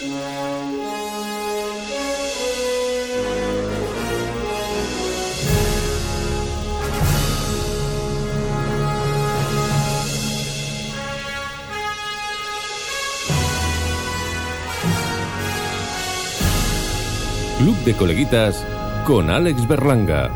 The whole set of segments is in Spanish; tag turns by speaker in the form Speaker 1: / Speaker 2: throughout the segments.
Speaker 1: Club de Coleguitas con Alex Berlanga.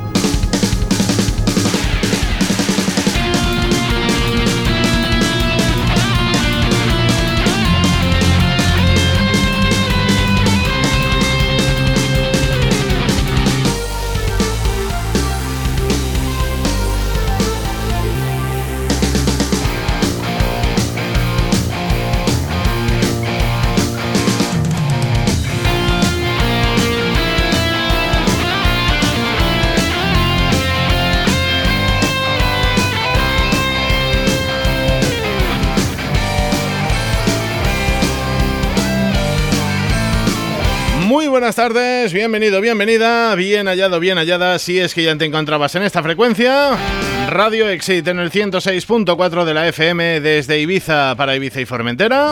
Speaker 2: Buenas tardes, bienvenido, bienvenida, bien hallado, bien hallada, si es que ya te encontrabas en esta frecuencia. Radio Exit en el 106.4 de la FM desde Ibiza para Ibiza y Formentera.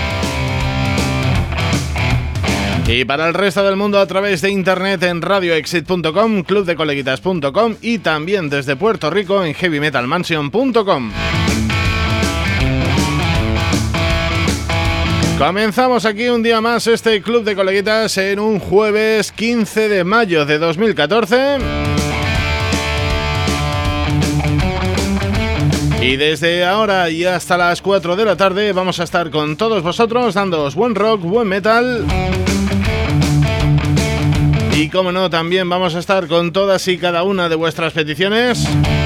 Speaker 2: Y para el resto del mundo a través de internet en radioexit.com, clubdecoleguitas.com y también desde Puerto Rico en heavymetalmansion.com. Comenzamos aquí un día más este Club de Coleguitas en un jueves 15 de mayo de 2014. Y desde ahora y hasta las 4 de la tarde vamos a estar con todos vosotros dándoos buen rock, buen metal. Y como no, también vamos a estar con todas y cada una de vuestras peticiones.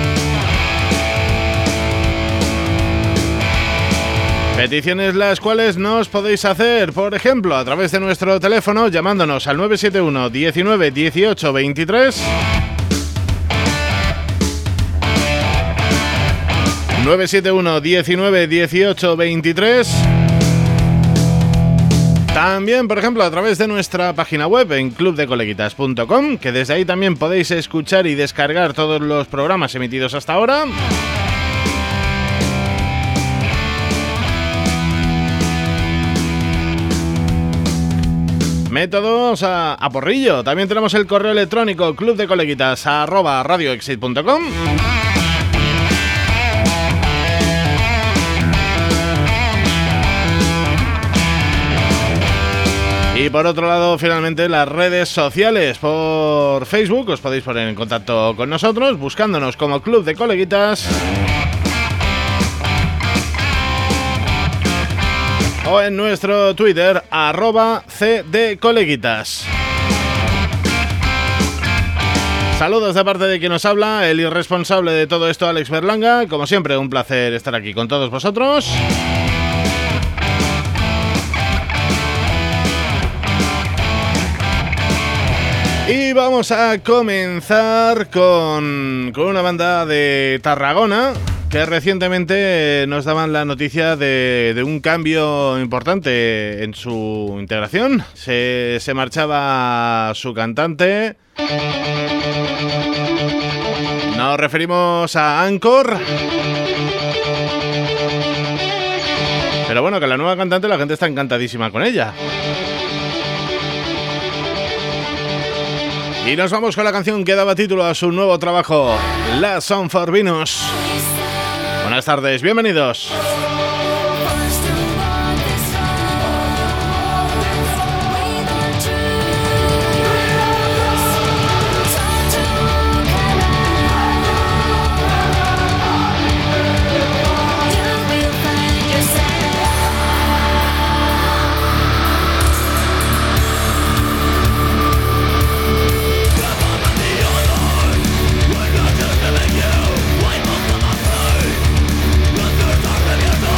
Speaker 2: Peticiones las cuales nos podéis hacer, por ejemplo, a través de nuestro teléfono, llamándonos al 971 19 18 23. 971 19 18 23. También, por ejemplo, a través de nuestra página web en clubdecoleguitas.com, que desde ahí también podéis escuchar y descargar todos los programas emitidos hasta ahora. Métodos a porrillo. También tenemos el correo electrónico clubdecoleguitas@radioexit.com. Y por otro lado, finalmente, las redes sociales. Por Facebook os podéis poner en contacto con nosotros buscándonos como Club de Coleguitas. O en nuestro Twitter, @cdcoleguitas. Saludos de parte de quien nos habla, el irresponsable de todo esto, Alex Berlanga. Como siempre, un placer estar aquí con todos vosotros. Y vamos a comenzar con una banda de Tarragona que recientemente nos daban la noticia de un cambio importante en su integración. Se marchaba su cantante. Nos referimos a Anchor. Pero bueno, que la nueva cantante, la gente está encantadísima con ella. Y nos vamos con la canción que daba título a su nuevo trabajo, Last Song for Venus. Buenas tardes, bienvenidos.
Speaker 3: We're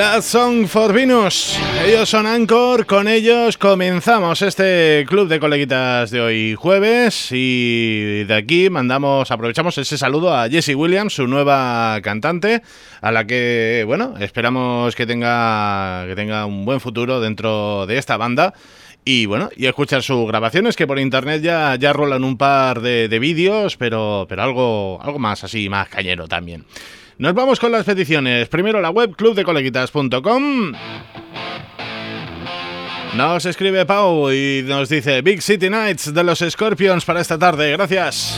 Speaker 2: Last Song for Venus. Ellos son Anchor, con ellos comenzamos este club de coleguitas de hoy jueves y de aquí aprovechamos ese saludo a Jessie Williams, su nueva cantante, a la que, bueno, esperamos que tenga un buen futuro dentro de esta banda. Y bueno, y escuchar sus grabaciones, que por internet ya rolan un par de vídeos, pero algo más así, más cañero también. Nos vamos con las peticiones. Primero la web clubdecoleguitas.com. Nos escribe Pau y nos dice Big City Nights de los Scorpions para esta tarde. Gracias.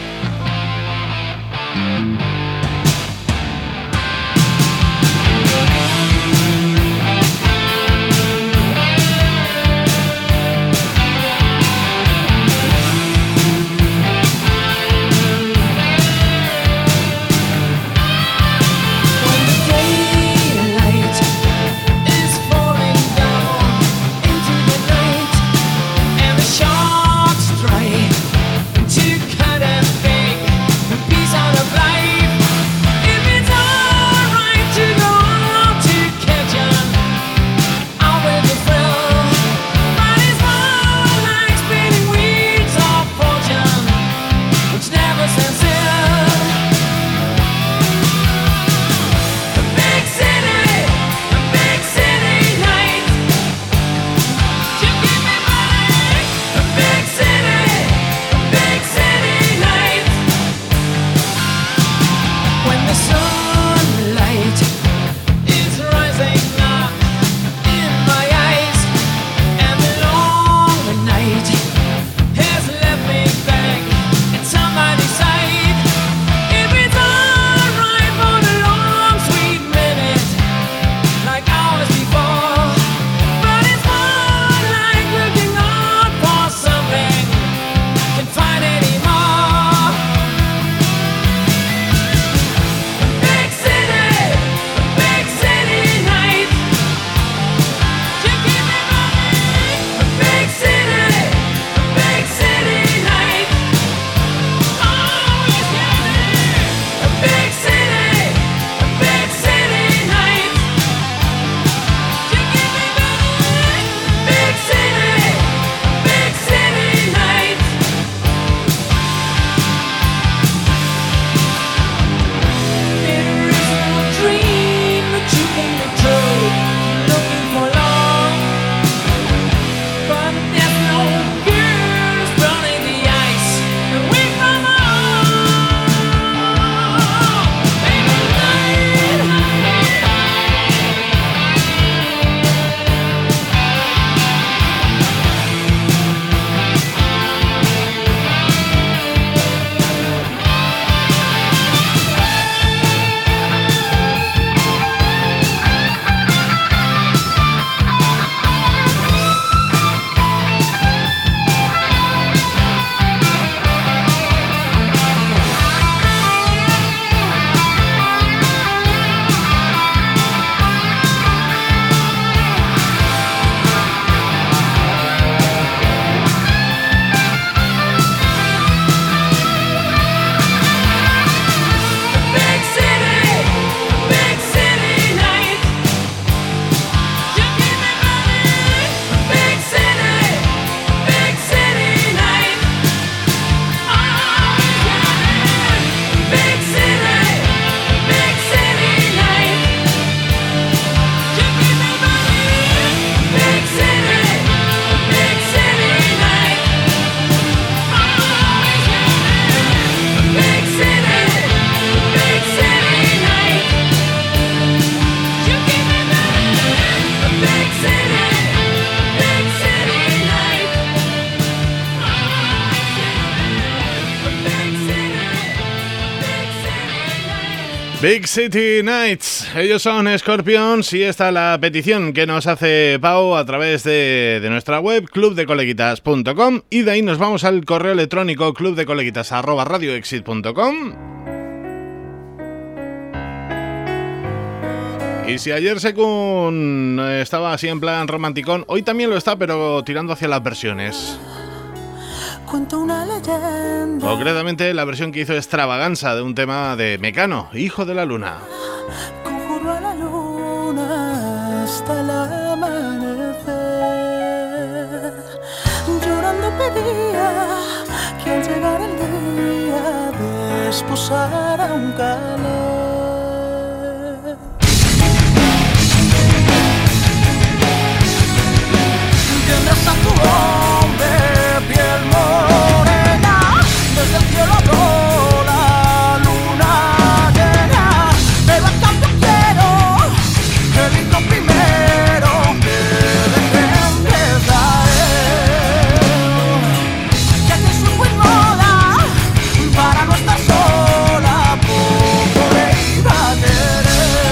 Speaker 2: Big City Nights, ellos son Scorpions y esta es la petición que nos hace Pau a través de nuestra web clubdecoleguitas.com y de ahí nos vamos al correo electrónico clubdecoleguitas@radioexit.com. Y si ayer Sekun estaba así en plan romanticón, hoy también lo está, pero tirando hacia las versiones.
Speaker 3: Una leyenda.
Speaker 2: Concretamente la versión que hizo Extravaganza de un tema de Mecano, Hijo de la Luna.
Speaker 3: Conjuro a la luna el amanecer. Llorando pedía que al llegar el día desposara un calor. Tendrás a tu hombre piel morena, desde el cielo habló la luna llena, pero a cambio quiero el himno primero que dejen de caer, ya que su buen moda para no estar sola poco le iba a querer.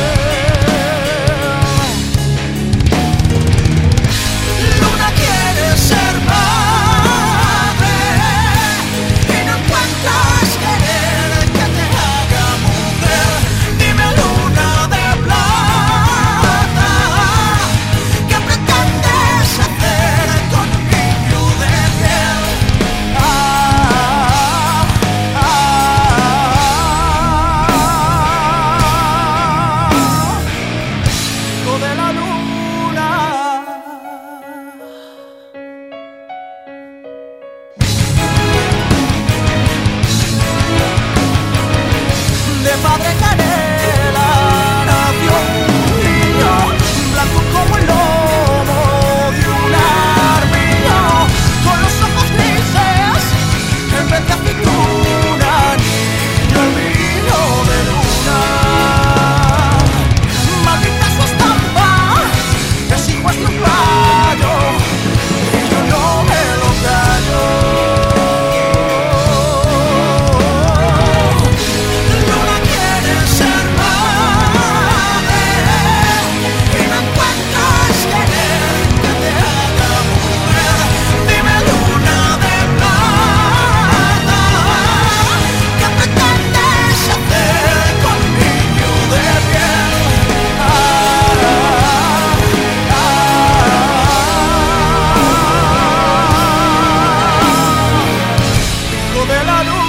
Speaker 3: Luna quiere ser madre y no encuentras querer que te haga mujer. Dime, luna de plata, ¿qué pretendes hacer con un niño de piel? Hijo de la luna. De padre canela nació un niño, blanco como el lomo de un armiño, con los ojos grises en vez de aceituna, niño el vino de luna. Maldita su estampa, es hijo de un rayo, y yo no me lo callo. Luna quiere ser madre y no encuentras querer que te haga mujer. Dime, luna de plata, ¿qué pretendes hacer con un niño de piel? Hijo de la luna.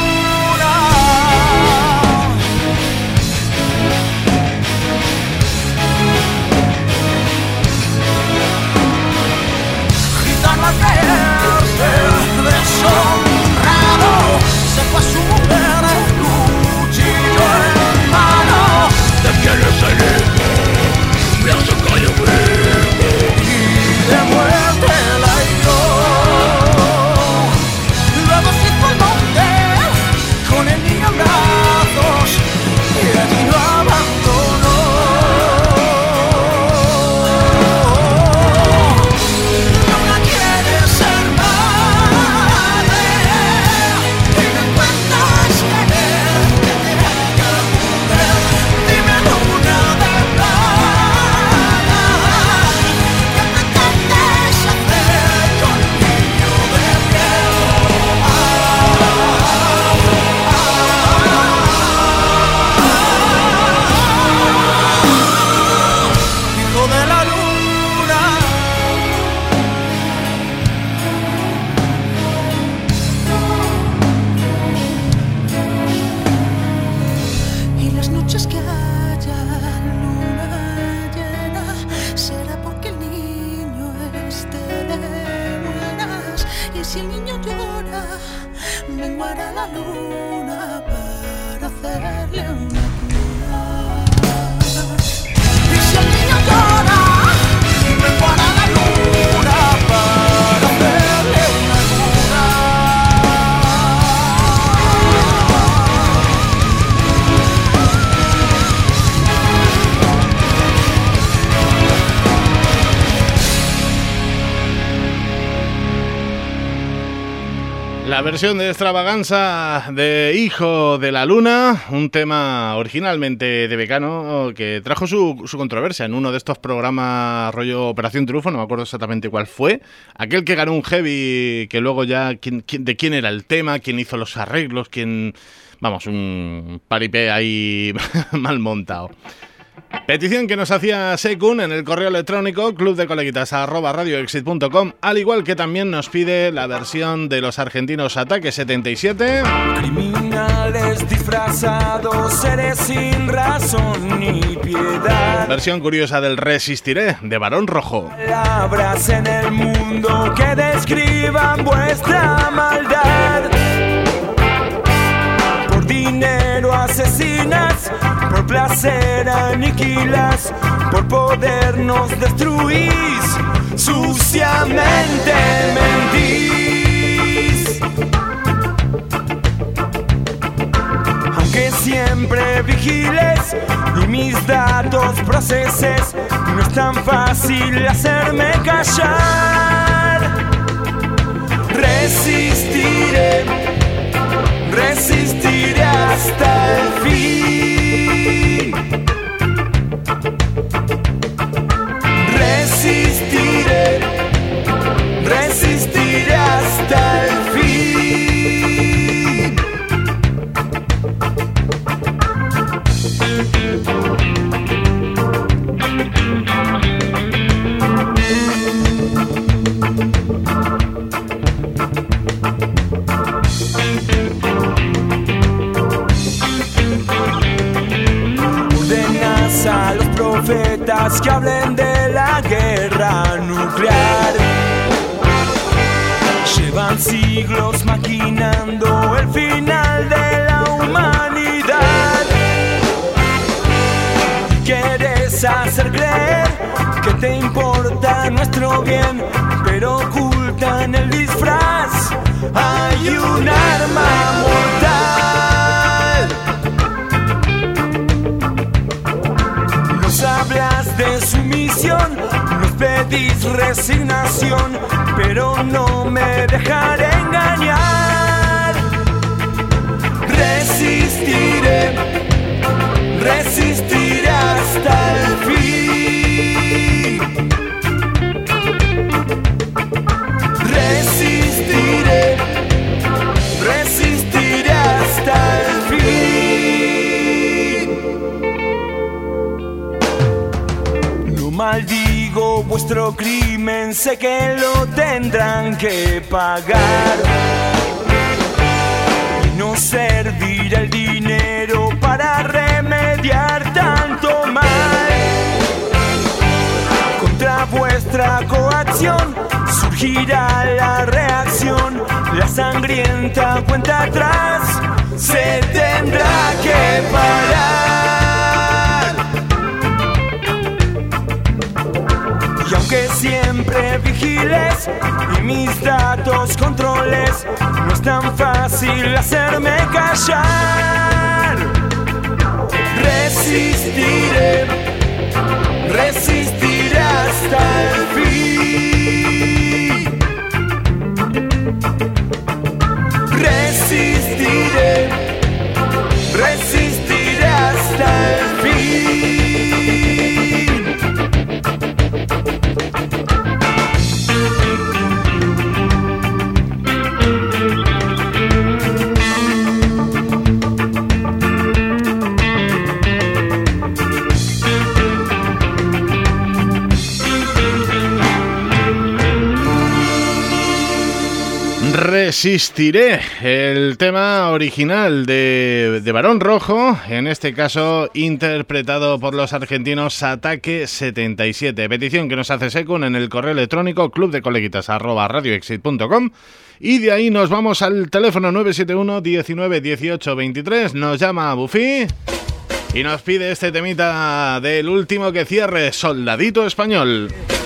Speaker 3: Gitano al creerse deshonrado, se fue a su mujer, cuchillo en mano. ¿De quién es el hijo? Me hace callo vivo y de muerte la hirió. Luego se fue al monte con el niño en brazos y allí lo abandonó. Luna quiere ser madre y no encuentras querer que te haga mujer. Dime, luna de plata, ¿qué pretendes hacer con un niño de piel? Hijo de la luna. Y las noches que haya luna llena será porque el niño esté de buenas. Y si el niño llora, menguará la luna para hacerle una cuna. Y si el niño llora, menguará la luna para hacerle una cuna.
Speaker 2: La versión de Extravaganza de Hijo de la Luna, un tema originalmente de Becano que trajo su controversia en uno de estos programas rollo Operación Triunfo, no me acuerdo exactamente cuál fue, aquel que ganó un heavy, que luego ya de quién era el tema, quién hizo los arreglos, quién... Vamos, un paripé ahí mal montado. Petición que nos hacía Sekun en el correo electrónico clubdecoleguitas@radioexit.com, al igual que también nos pide la versión de los argentinos Ataque 77.
Speaker 4: Criminal iguales disfrazados, seres sin razón ni piedad.
Speaker 2: Versión curiosa del Resistiré, de Barón Rojo.
Speaker 4: Palabras en el mundo que describan vuestra maldad. Por dinero asesinas, por placer aniquilas, por poder nos destruís, suciamente mentís. Aunque siempre vigiles y mis datos proceses, no es tan fácil hacerme callar. Resistiré, resistiré hasta el fin. Resistiré, resistiré hasta el fin. Ordenas a los profetas que hablen de la guerra nuclear. Llevan siglos maquinando el final de la humanidad. Quieres hacer creer que te importa nuestro bien, pero ocultan el disfraz. Hay un arma mortal. Nos hablas de sumisión, nos pedís resignación, pero no me dejaré engañar. Resistiré, resistiré hasta el fin. Resistiré, resistiré hasta el fin. No maldigo vuestro crimen, sé que lo tendrán que pagar. Y no servirá el dinero para remediar tanto mal. Contra vuestra coacción surgirá la reacción, la sangrienta cuenta atrás se tendrá que parar. Y aunque siempre vigiles y mis datos controles, no es tan fácil hacerme callar. Resistiré, resistiré hasta el fin. Resistiré, resistiré hasta el fin.
Speaker 2: Resistiré, el tema original de Barón Rojo, en este caso interpretado por los argentinos Ataque 77. Petición que nos hace Sekun en el correo electrónico clubdecoleguitas@radioexit.com, y de ahí nos vamos al teléfono 971 19 18 23. Nos llama Buffy y nos pide este temita del último que cierre, Soldadito Español.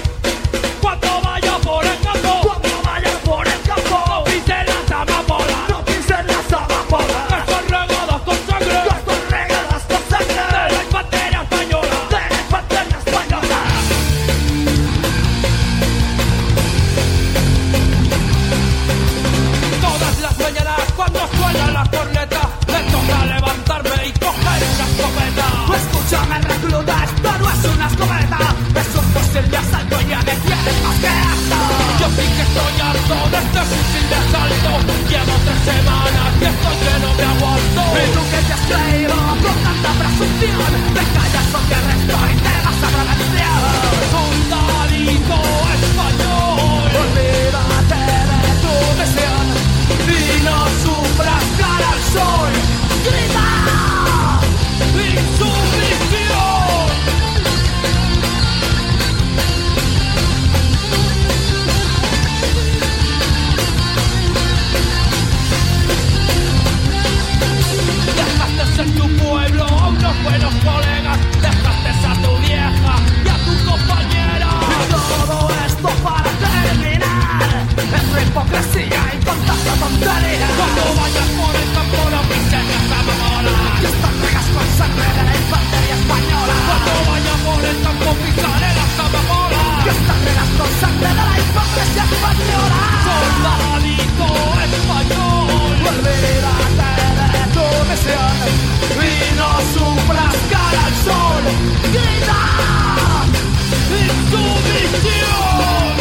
Speaker 5: Escúchame, recluta, esto no es una escopeta, es un fusil de asalto y ya me tienes más que harto. Yo sí que estoy harto de este fusil de asalto. Llevo 3 semanas y estoy que no me aguanto. ¿Y tú qué te has creído con tanta presunción? Te callas porque resto y te vas a prevención. Soldadito español, olvídate de tu misión y no sufras cara al sol. con sangre de la hipocresía española. Soldadito español, olvídate de tu misión y no sufras cara al sol. Grita en tu misión.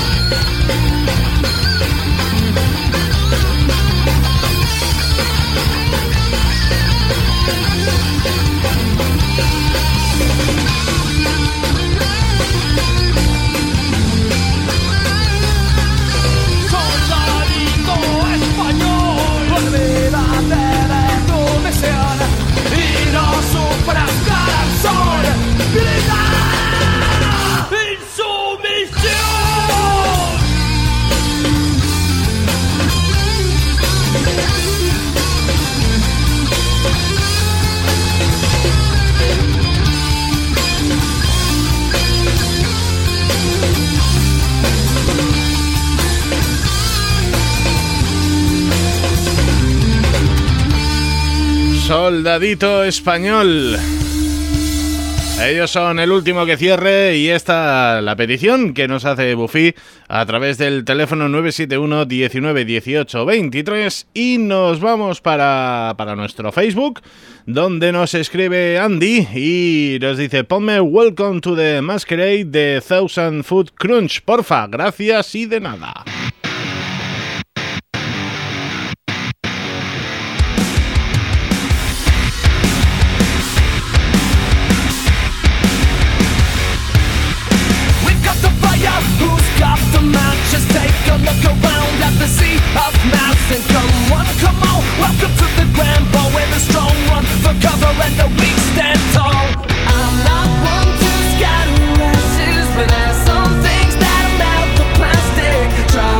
Speaker 2: Soldadito español. Ellos son El Último que Cierre y esta la petición que nos hace Buffy a través del teléfono 971 19 18 23 y nos vamos para nuestro Facebook donde nos escribe Andy y nos dice: ponme Welcome to the Masquerade de Thousand Foot Crunch, porfa, gracias y de nada.
Speaker 5: Just take a look around at the sea of mass and come on, welcome to the grand ball where the strong run for cover and the weak stand tall. I'm not one to scatter ashes, but there's some things that amount to plastic. Try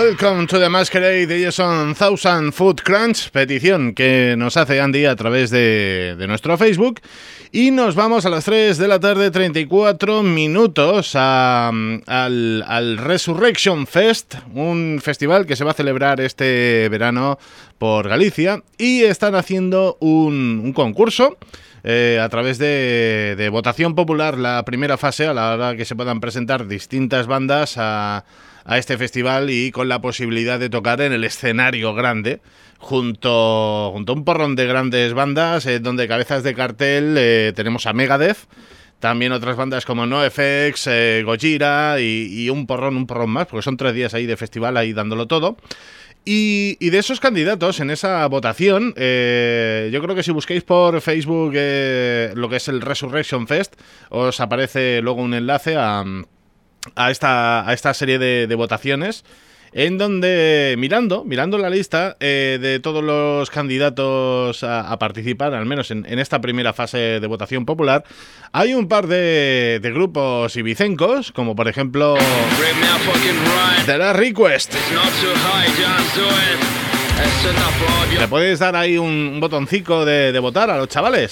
Speaker 2: Welcome to the Masquerade. Ellos son Thousand Foot Crunch, petición que nos hace Andy a través de nuestro Facebook. Y nos vamos a las 3 de la tarde, 34 minutos, al Resurrection Fest, un festival que se va a celebrar este verano por Galicia. Y están haciendo un concurso a través de votación popular, la primera fase, a la hora que se puedan presentar distintas bandas a este festival y con la posibilidad de tocar en el escenario grande junto a un porrón de grandes bandas, donde cabezas de cartel tenemos a Megadeth, también otras bandas como NoFX, Gojira y un porrón más, porque son 3 días ahí de festival ahí dándolo todo. Y de esos candidatos en esa votación, yo creo que si busquéis por Facebook lo que es el Resurrection Fest, os aparece luego un enlace a esta serie de votaciones, en donde mirando la lista de todos los candidatos a participar, al menos en esta primera fase de votación popular, hay un par de grupos ibicencos, como por ejemplo The Last Request. ¿Le puedes dar ahí un botoncito de votar a los chavales?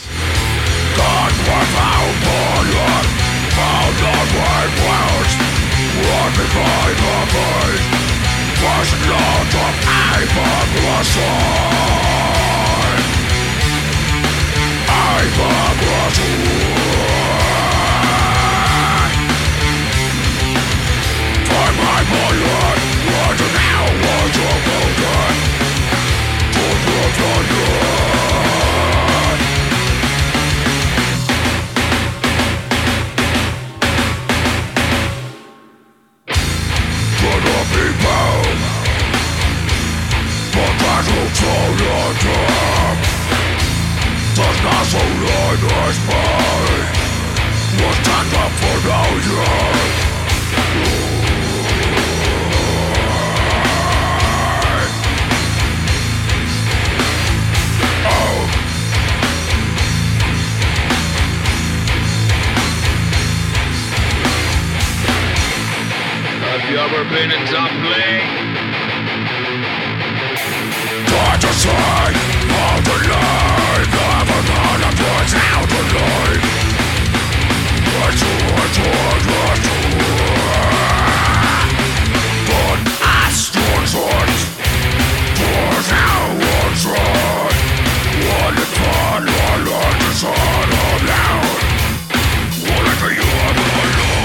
Speaker 6: Have you ever been in Dublin?
Speaker 7: To say all the life, never gonna put out the light. But I stood on put out one side. One is fun, one is all loud. One is for you alone.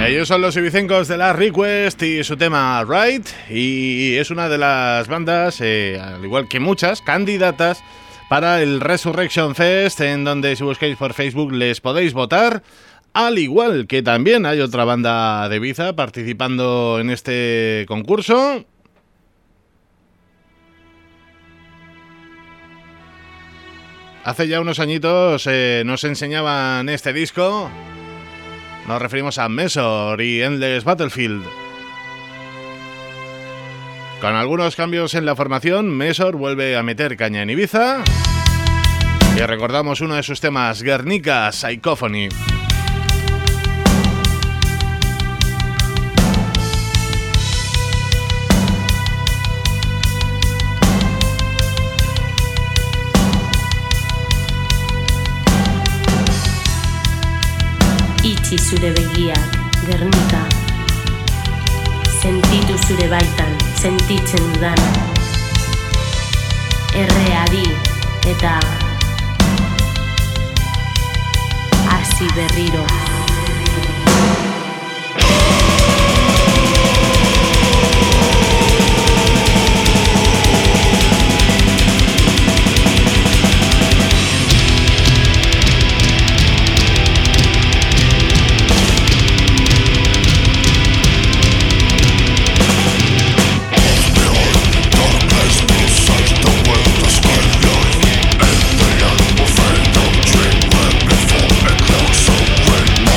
Speaker 2: Ellos son los ibicencos de la Request y su tema Right, y es una de las bandas, al igual que muchas, candidatas para el Resurrection Fest, en donde si buscáis por Facebook les podéis votar, al igual que también hay otra banda de Ibiza participando en este concurso. Hace ya unos añitos nos enseñaban este disco. Nos referimos a Mesor y Endless Battlefield. Con algunos cambios en la formación, Mesor vuelve a meter caña en Ibiza. Y recordamos uno de sus temas, Guernica Psychophony.
Speaker 8: Itxi zure begiak, Gernika. Sentitu zure baitan, sentitzen dudana. Erreadi eta hasi berriro.
Speaker 7: When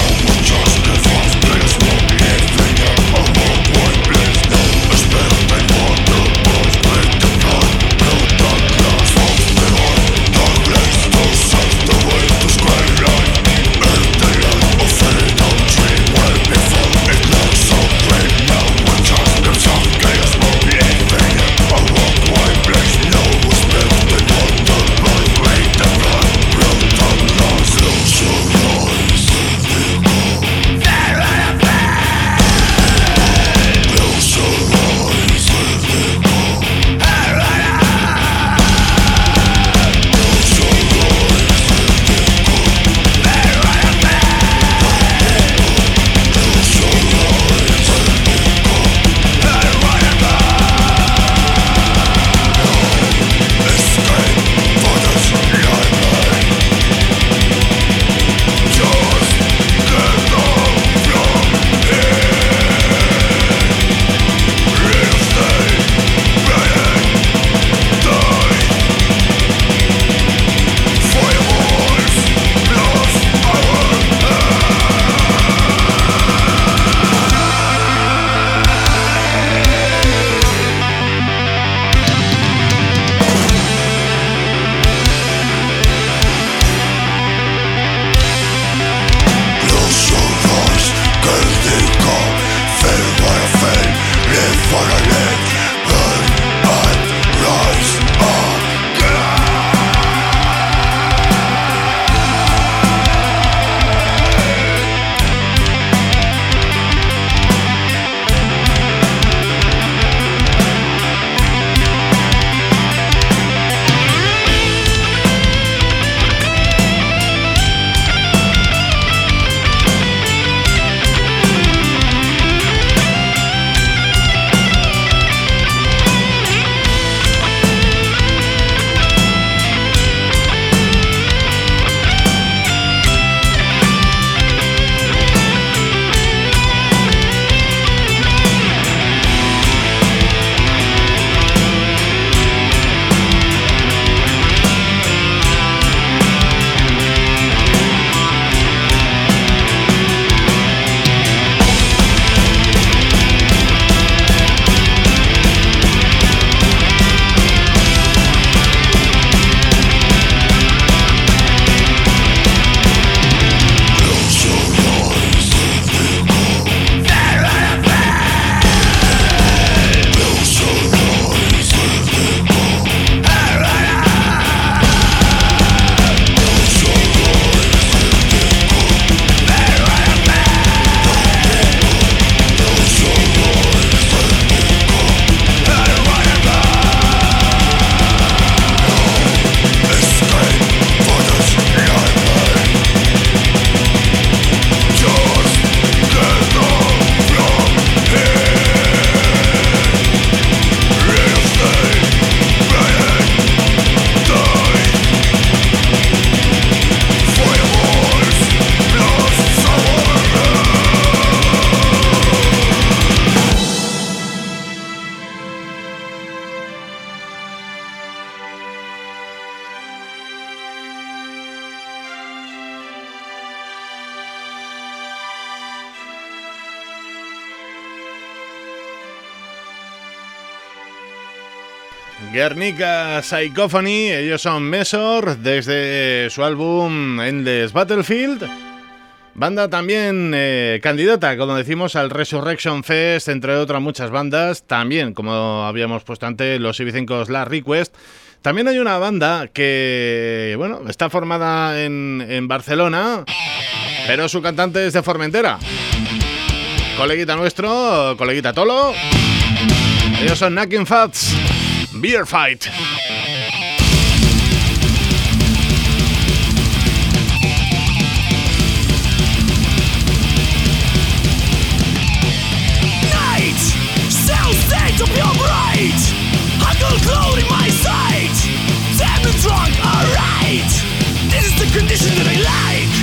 Speaker 2: Guernica Psychophony, ellos son Mesor, desde su álbum Endless Battlefield. Banda también candidata, como decimos, al Resurrection Fest, entre otras muchas bandas. También, como habíamos puesto antes, los ibicencos Last Request. También hay una banda que, bueno, está formada en Barcelona, pero su cantante es de Formentera. Coleguita nuestro, coleguita Tolo. Ellos son Knocking Fats, Beer Fight.
Speaker 5: Night, cell state of your bright, hunger cloud in my sight, damn and drunk, alright, this is the condition that I like.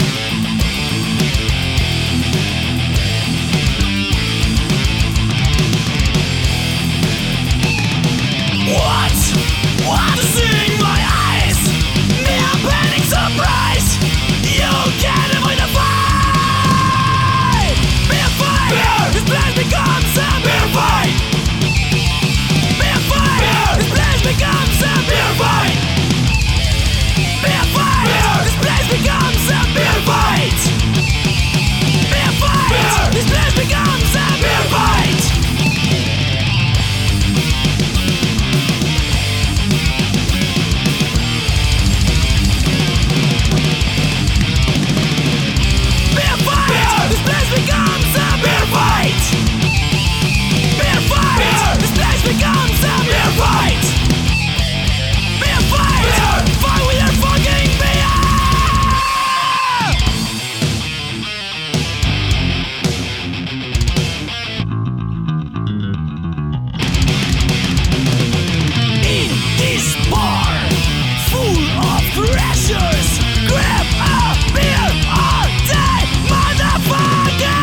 Speaker 5: What is in my eyes? Mere panic surprise. You can't avoid the fight. Beer fight. This place becomes a beer fight. Beer fight. This place becomes a beer fight. Beer fight. This place becomes a beer fight. Beer fight. This place becomes a beer fight. This place becomes a beer fight. Beer fight. This place becomes a beer fight. Beer fight. Fight with your fucking beer. In this bar, full of treasures, grab a beer or die, motherfucker!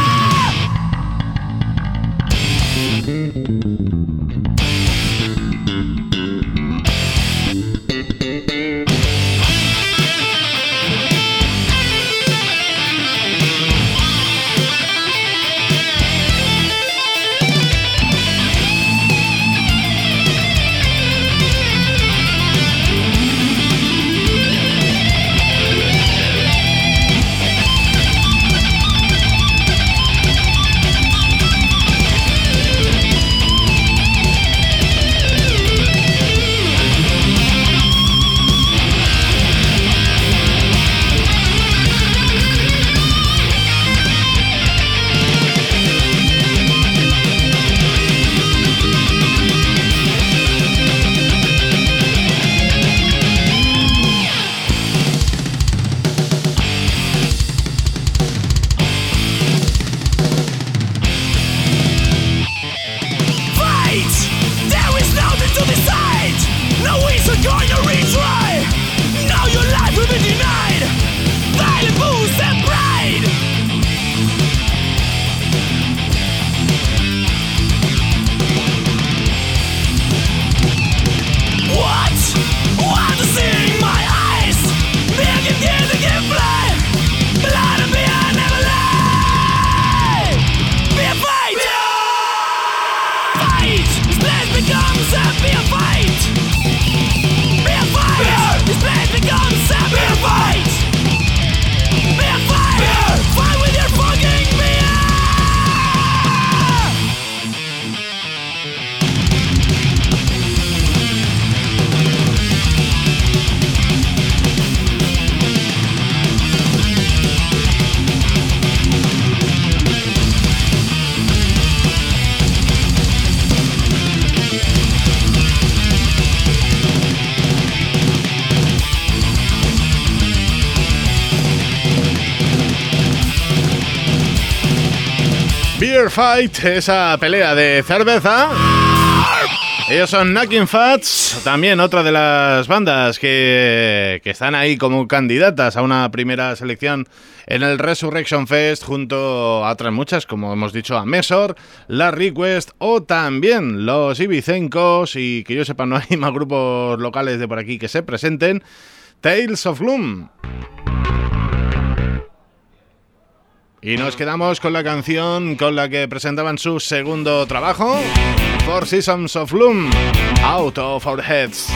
Speaker 2: Beer Fight, esa pelea de cerveza. Ellos son Knocking Fats, también otra de las bandas que están ahí como candidatas a una primera selección en el Resurrection Fest, junto a otras muchas, como hemos dicho, a Mesor, Last Request o también los ibicencos, y que yo sepa no hay más grupos locales de por aquí que se presenten, Tales of Gloom. Y nos quedamos con la canción con la que presentaban su segundo trabajo. Four Seasons of Gloom, Out of Our Heads.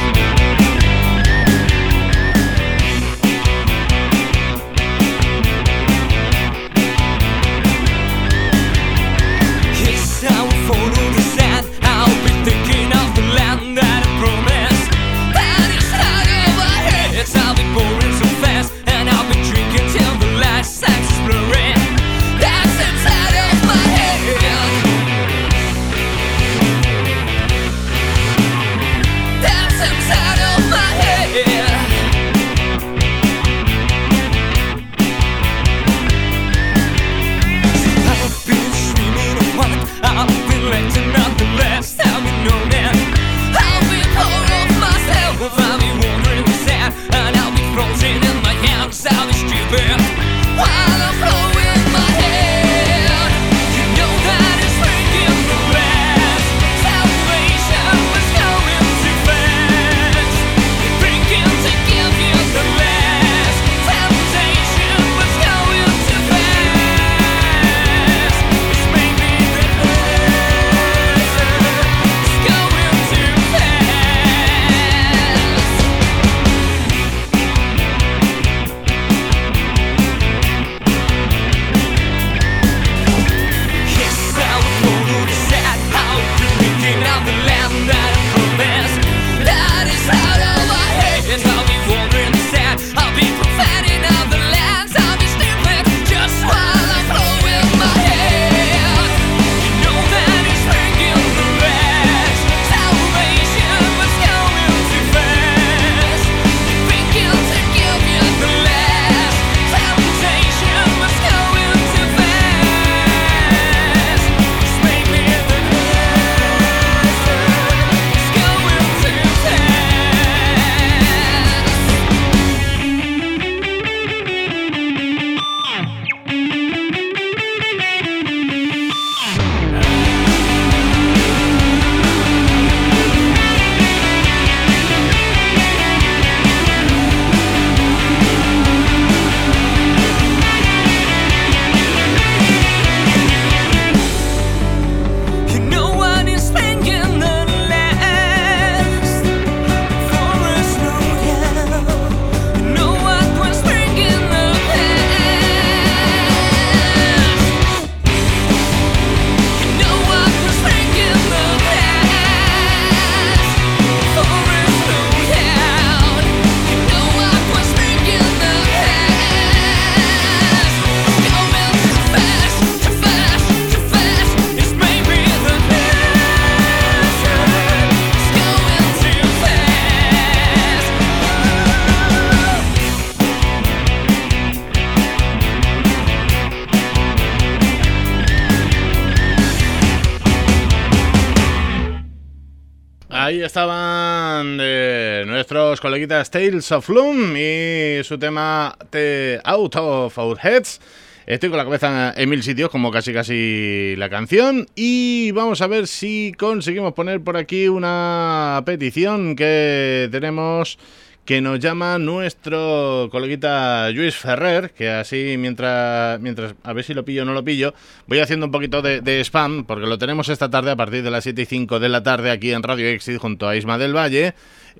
Speaker 2: Ahí estaban nuestros coleguitas Tales of Gloom y su tema Out of Our Heads. Estoy con la cabeza en mil sitios, como casi la canción. Y vamos a ver si conseguimos poner por aquí una petición que tenemos, que nos llama nuestro coleguita Lluís Ferrer, que así mientras a ver si lo pillo o no lo pillo, voy haciendo un poquito de spam, porque lo tenemos esta tarde a partir de las 7:05 de la tarde aquí en Radio Exit junto a Isma del Valle,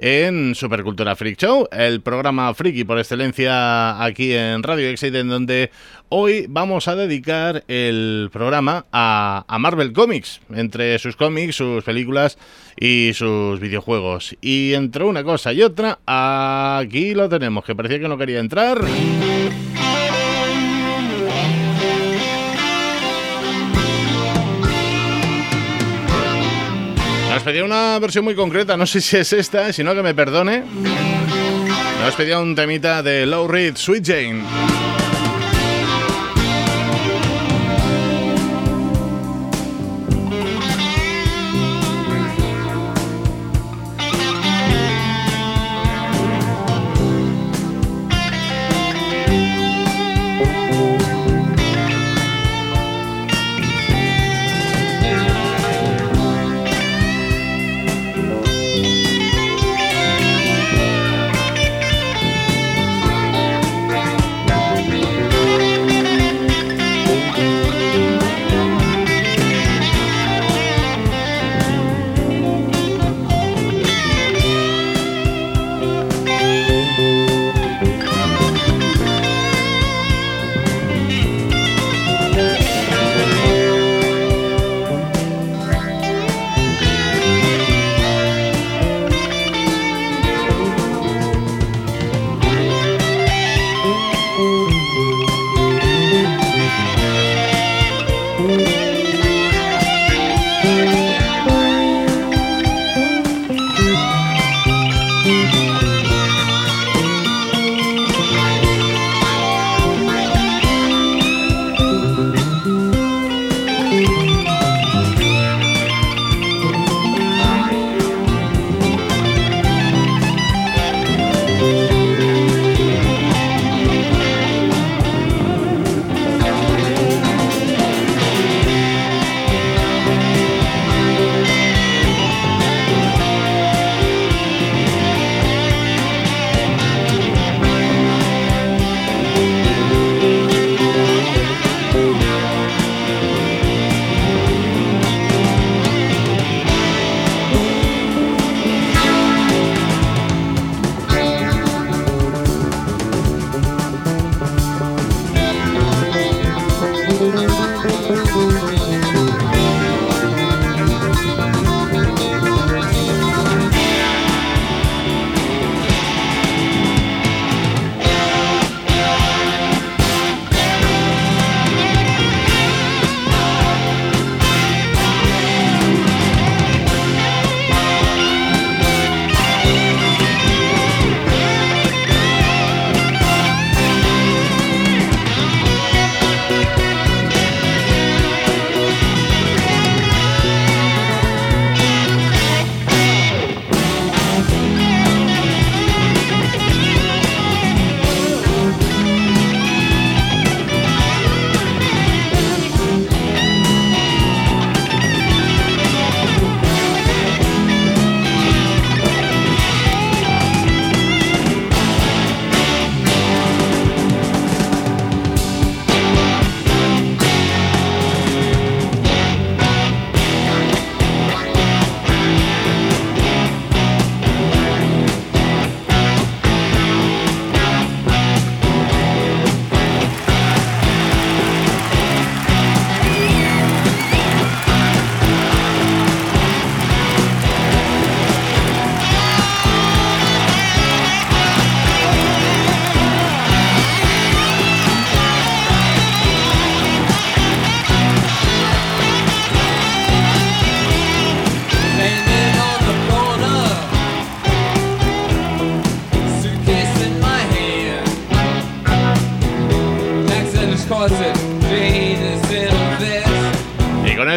Speaker 2: en Supercultura Freak Show, el programa friki por excelencia aquí en Radio Exit, en donde hoy vamos a dedicar el programa a Marvel Comics, entre sus cómics, sus películas y sus videojuegos. Y entre una cosa y otra, aquí lo tenemos, que parecía que no quería entrar. Nos pedía una versión muy concreta, no sé si es esta, si no que me perdone. Nos pedía un temita de Lou Reed, Sweet Jane.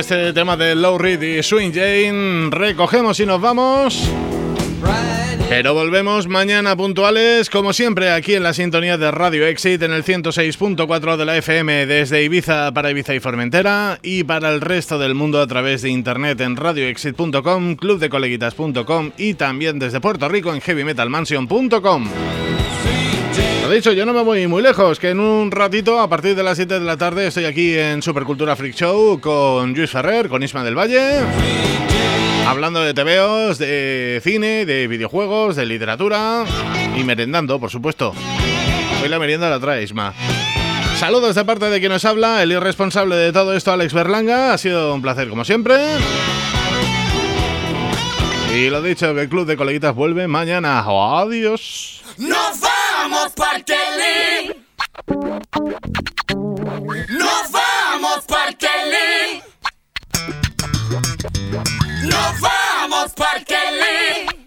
Speaker 2: este tema de Lou Reed y Swing Jane. Recogemos y nos vamos. Pero volvemos mañana puntuales, como siempre, aquí en la sintonía de Radio Exit, en el 106.4 de la FM, desde Ibiza para Ibiza y Formentera, y para el resto del mundo a través de internet en radioexit.com, clubdecoleguitas.com y también desde Puerto Rico en heavymetalmansion.com. Lo dicho, yo no me voy muy lejos, que en un ratito, a partir de las 7 de la tarde, estoy aquí en Supercultura Freak Show con Lluís Ferrer, con Isma del Valle, hablando de tebeos, de cine, de videojuegos, de literatura y merendando, por supuesto. Hoy la merienda la trae Isma. Saludos de parte de quien nos habla, el irresponsable de todo esto, Alex Berlanga. Ha sido un placer como siempre. Y lo dicho, que el Club de Coleguitas vuelve mañana. Adiós.
Speaker 5: Nos vamos Parkelly. Nos vamos Parkelly. Nos vamos Parkelly.